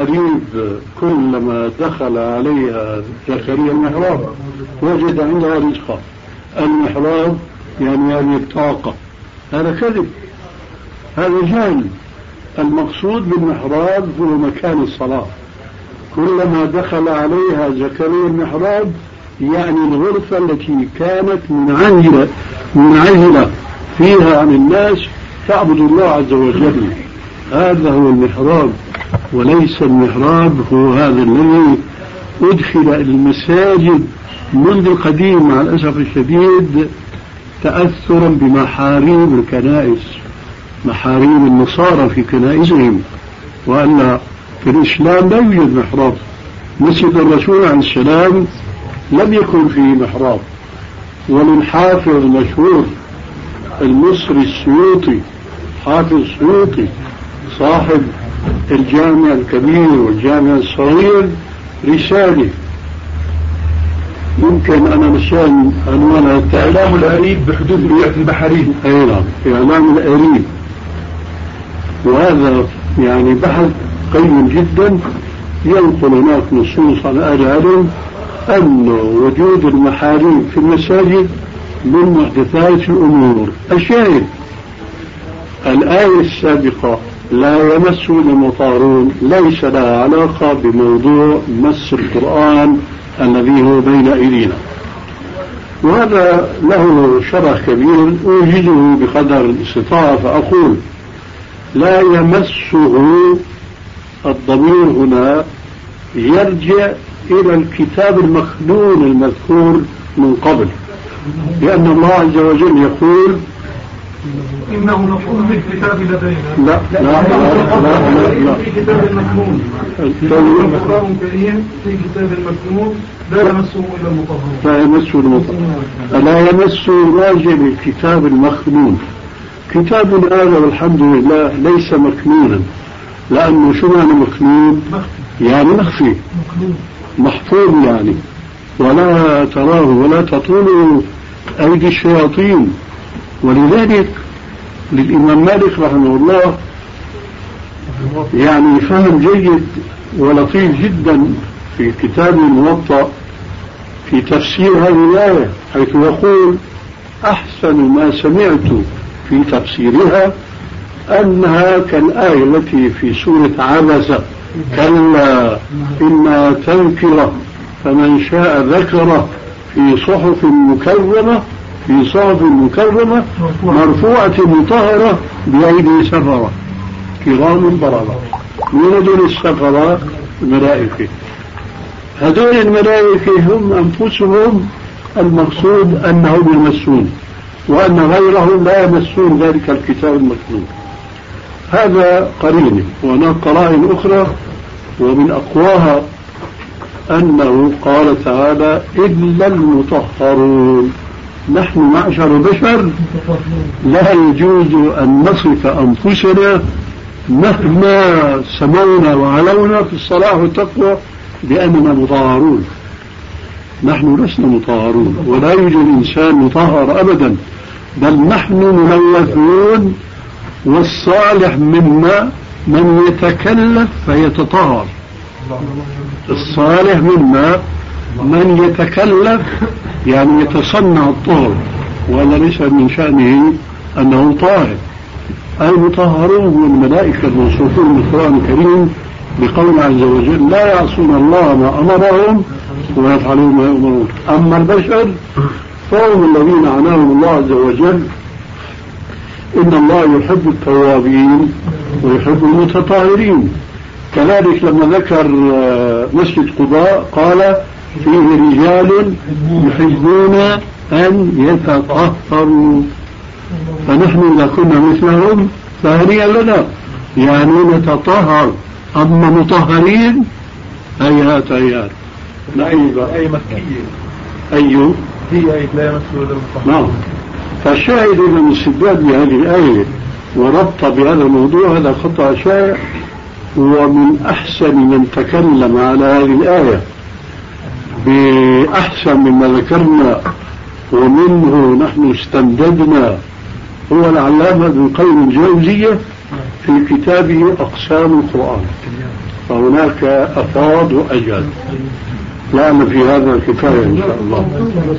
قريب كلما دخل عليها زكريا المحراب وجد عندها رزقا. المحراب يعني هذه الطاقة، هذا كذب، هذا جهل. المقصود بالمحراب هو مكان الصلاة. كلما دخل عليها زكريا المحراب يعني الغرفة التي كانت منعزلة فيها عن الناس تعبد الله عز وجل. هذا هو المحراب، وليس المحراب هو هذا الذي أدخل المساجد منذ القديم مع الأسف الشديد تأثرا بمحاريب الكنائس، محاريب النصارى في كنائسهم، وأن في الإسلام لا يوجد محراب. مسجد الرسول عليه السلام لم يكن فيه محراب. وللحافظ المشهور المصري السيوطي، حافظ السيوطي صاحب الجامع الكبير والجامع الصغير، رسالة يمكن أنا مشان عنوانها إعلام الأريب بحدود رؤية البحرين. أي نعم، إعلام الأريب. وهذا يعني بحث قيم جدا، ينقل هناك نصوص عن أهل العلم أن وجود المحاريب في المساجد من محدثات الأمور. الشاهد الآية السابقة لا يمس المطهرون ليس لها علاقة بموضوع مس القرآن الذي هو بين أيدينا، وهذا له شرح كبير أوجده بقدر الاستطاعة. فأقول لا يمسه، الضمير هنا يرجع إلى الكتاب المخلون المذكور من قبل، لأن الله عز وجل يقول إنه مفعول بالكتاب لدينا. لا لا لا لا في كتاب المكنون. القرآن الكريم في كتاب المكنون لا يمسه إلا المطهرون. لا يمسه المطهرون، لا يمسه راجع للكتاب المخنون. كتابنا هذا والحمد لله ليس مكنونا، لأنه شو معنى مكنون؟ يعني مخفي، محفوظ يعني، ولا تراه ولا تطول أيدي الشياطين. ولذلك للإمام مالك رحمه الله يعني فهم جيد ولطيف جدا في كتاب الموطأ في تفسير هذه الآية، حيث يقول أحسن ما سمعت في تفسيرها أنها كالآية التي في سورة عبس كلا إنها تذكرة فمن شاء ذكره في صحف مكرمة مرفوعة مطهرة بأيدي سفرة كرام بررة. من هذول السفرة؟ الملائكة. هذول الملائكة هم أنفسهم المقصود أنهم يمسون، وأن غيرهم لا يمسون ذلك الكتاب المكنون. هذا قرين، وهناك قرائن أخرى ومن أقواها أنه قال تعالى إلا المطهرون. نحن معشر بشر لا يجوز أن نصف أنفسنا مهما سمونا وعلونا في الصلاح والتقوى بأننا مطهرون. نحن لسنا مطهرون، ولا يوجد إنسان مطهر أبدا، بل نحن ملوثون. والصالح منا من يتكلف فيتطهر. الصالح منا من يتكلف يعني يتصنع الطهر، ولا ليس من شأنه أنه طاهر. المطهرون هم الملائكة الموصوفون بالقرآن الكريم بقول عز وجل لا يعصون الله ما أمرهم ويفعلون ما يؤمرون. أما البشر فهم الذين عناهم الله عز وجل إن الله يحب التوابين ويحب المتطهرين. كذلك لما ذكر مسجد قباء قال فيه رجال يحبون أن يتطهروا، فنحن إذا كنا مثلهم فهنيئا لنا، يعني نتطهر. أما مطهرين هيهات هيهات. أي مكية أيوه هي أي لا يمسه إلا المطهرون. نعم. فالشاهد إذا من استدلال بهذه الآية وربط بهذا الموضوع هذا خطأ شائع، ومن أحسن من تكلم على هذه الآية بأحسن مما ذكرنا ومنه نحن استمددنا هو العلامة ابن القيم الجوزية في كتابه أقسام القرآن فهناك أفاض وأجل. لا في هذا الكفاية إن شاء الله.